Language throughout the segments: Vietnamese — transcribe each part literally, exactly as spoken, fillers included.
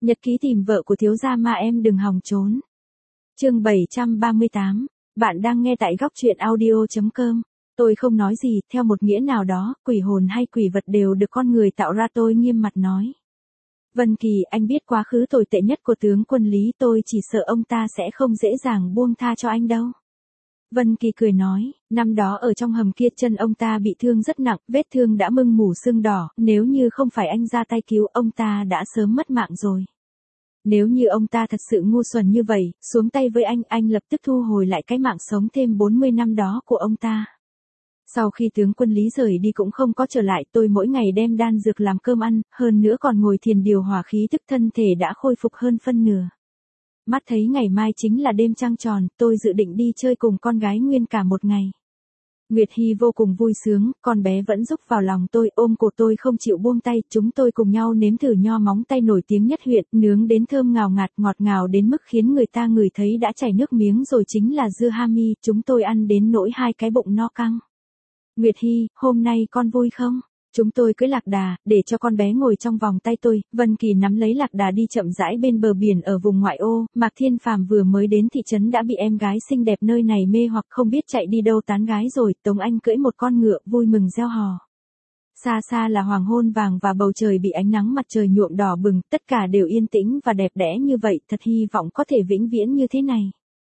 Nhật ký tìm vợ của thiếu gia mà em đừng hòng trốn. Chương bảy trăm ba mươi tám. Bạn đang nghe tại góc truyện audio chấm com. Tôi không nói gì, theo một nghĩa nào đó, quỷ hồn hay quỷ vật đều được con người tạo ra, tôi nghiêm mặt nói. Vân Kỳ, anh biết quá khứ tồi tệ nhất của tướng quân Lý, tôi chỉ sợ ông ta sẽ không dễ dàng buông tha cho anh đâu. Vân Kỳ cười nói, năm đó ở trong hầm kia chân ông ta bị thương rất nặng, vết thương đã mưng mủ sưng đỏ, nếu như không phải anh ra tay cứu ông ta đã sớm mất mạng rồi. Nếu như ông ta thật sự ngu xuẩn như vậy, xuống tay với anh, anh lập tức thu hồi lại cái mạng sống thêm bốn mươi năm đó của ông ta. Sau khi tướng quân Lý rời đi cũng không có trở lại, tôi mỗi ngày đem đan dược làm cơm ăn, hơn nữa còn ngồi thiền điều hòa khí tức, thân thể đã khôi phục hơn phân nửa. Mắt thấy ngày mai chính là đêm trăng tròn, tôi dự định đi chơi cùng con gái nguyên cả một ngày. Nguyệt Hy vô cùng vui sướng, con bé vẫn rúc vào lòng tôi, ôm cổ tôi không chịu buông tay, chúng tôi cùng nhau nếm thử nho móng tay nổi tiếng nhất huyện, nướng đến thơm ngào ngạt, ngọt ngào đến mức khiến người ta ngửi thấy đã chảy nước miếng rồi, chính là dưa hami, chúng tôi ăn đến nỗi hai cái bụng no căng. Nguyệt Hy, hôm nay con vui không? Chúng tôi cưỡi lạc đà, để cho con bé ngồi trong vòng tay tôi, Vân Kỳ nắm lấy lạc đà đi chậm rãi bên bờ biển ở vùng ngoại ô, Mạc Thiên Phàm vừa mới đến thị trấn đã bị em gái xinh đẹp nơi này mê hoặc không biết chạy đi đâu tán gái rồi, Tống Anh cưỡi một con ngựa vui mừng reo hò. Xa xa là hoàng hôn vàng và bầu trời bị ánh nắng mặt trời nhuộm đỏ bừng, tất cả đều yên tĩnh và đẹp đẽ như vậy, thật hy vọng có thể vĩnh viễn như thế này.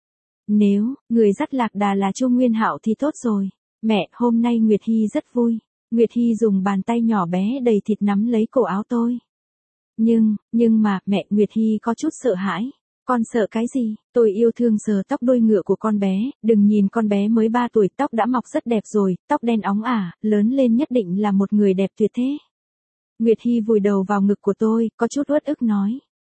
Nếu, người dắt lạc đà là Chu Nguyên Hạo thì tốt rồi. Mẹ, hôm nay Nguyệt Hy rất vui. Nguyệt Hy dùng bàn tay nhỏ bé đầy thịt nắm lấy cổ áo tôi. Nhưng, nhưng mà, mẹ, Nguyệt Hy có chút sợ hãi. Con sợ cái gì? Tôi yêu thương sờ tóc đuôi ngựa của con bé, đừng nhìn con bé mới ba tuổi, tóc đã mọc rất đẹp rồi, tóc đen óng ả, lớn lên nhất định là một người đẹp tuyệt thế. Nguyệt Hy vùi đầu vào ngực của tôi, có chút uất ức nói.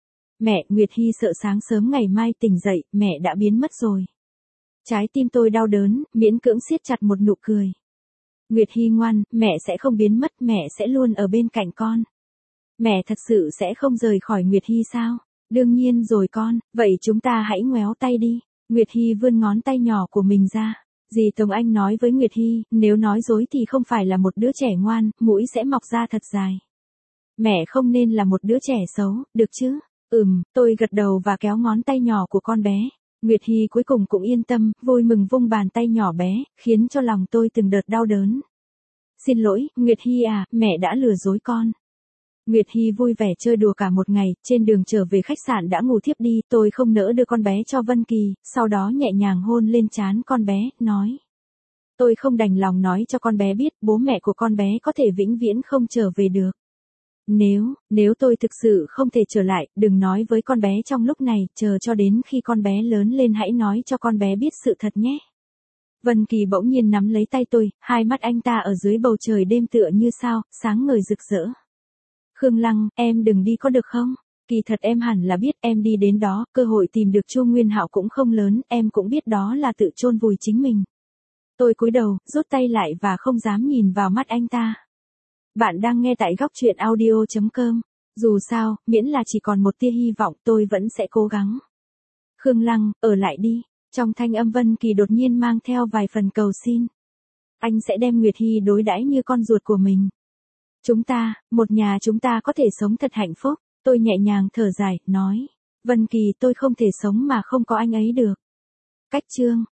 Mẹ, Nguyệt Hy sợ sáng sớm ngày mai tỉnh dậy, mẹ đã biến mất rồi. Trái tim tôi đau đớn, miễn cưỡng siết chặt một nụ cười. Nguyệt Hy ngoan, mẹ sẽ không biến mất, mẹ sẽ luôn ở bên cạnh con. Mẹ thật sự sẽ không rời khỏi Nguyệt Hy sao? Đương nhiên rồi con, vậy chúng ta hãy ngoéo tay đi. Nguyệt Hy vươn ngón tay nhỏ của mình ra. Dì Tống Anh nói với Nguyệt Hy, nếu nói dối thì không phải là một đứa trẻ ngoan, mũi sẽ mọc ra thật dài. Mẹ không nên là một đứa trẻ xấu, được chứ? Ừm, tôi gật đầu và kéo ngón tay nhỏ của con bé. Nguyệt Hy cuối cùng cũng yên tâm, vui mừng vung bàn tay nhỏ bé, khiến cho lòng tôi từng đợt đau đớn. Xin lỗi, Nguyệt Hy à, mẹ đã lừa dối con. Nguyệt Hy vui vẻ chơi đùa cả một ngày, trên đường trở về khách sạn đã ngủ thiếp đi, tôi không nỡ đưa con bé cho Vân Kỳ, sau đó nhẹ nhàng hôn lên trán con bé, nói. Tôi không đành lòng nói cho con bé biết, bố mẹ của con bé có thể vĩnh viễn không trở về được. Nếu, nếu tôi thực sự không thể trở lại, đừng nói với con bé trong lúc này, chờ cho đến khi con bé lớn lên hãy nói cho con bé biết sự thật nhé. Vân Kỳ bỗng nhiên nắm lấy tay tôi, hai mắt anh ta ở dưới bầu trời đêm tựa như sao, sáng ngời rực rỡ. Khương Lăng, em đừng đi có được không? Kỳ thật em hẳn là biết, em đi đến đó, cơ hội tìm được Chu Nguyên Hạo cũng không lớn, em cũng biết đó là tự chôn vùi chính mình. Tôi cúi đầu, rút tay lại và không dám nhìn vào mắt anh ta. Bạn đang nghe tại góc truyện audio chấm com. Dù sao, miễn là chỉ còn một tia hy vọng, tôi vẫn sẽ cố gắng. Khương Lăng, ở lại đi. Trong thanh âm Vân Kỳ đột nhiên mang theo vài phần cầu xin. Anh sẽ đem Nguyệt Hy đối đãi như con ruột của mình. Chúng ta, một nhà chúng ta có thể sống thật hạnh phúc. Tôi nhẹ nhàng thở dài, nói. Vân Kỳ, tôi không thể sống mà không có anh ấy được. Cách chương.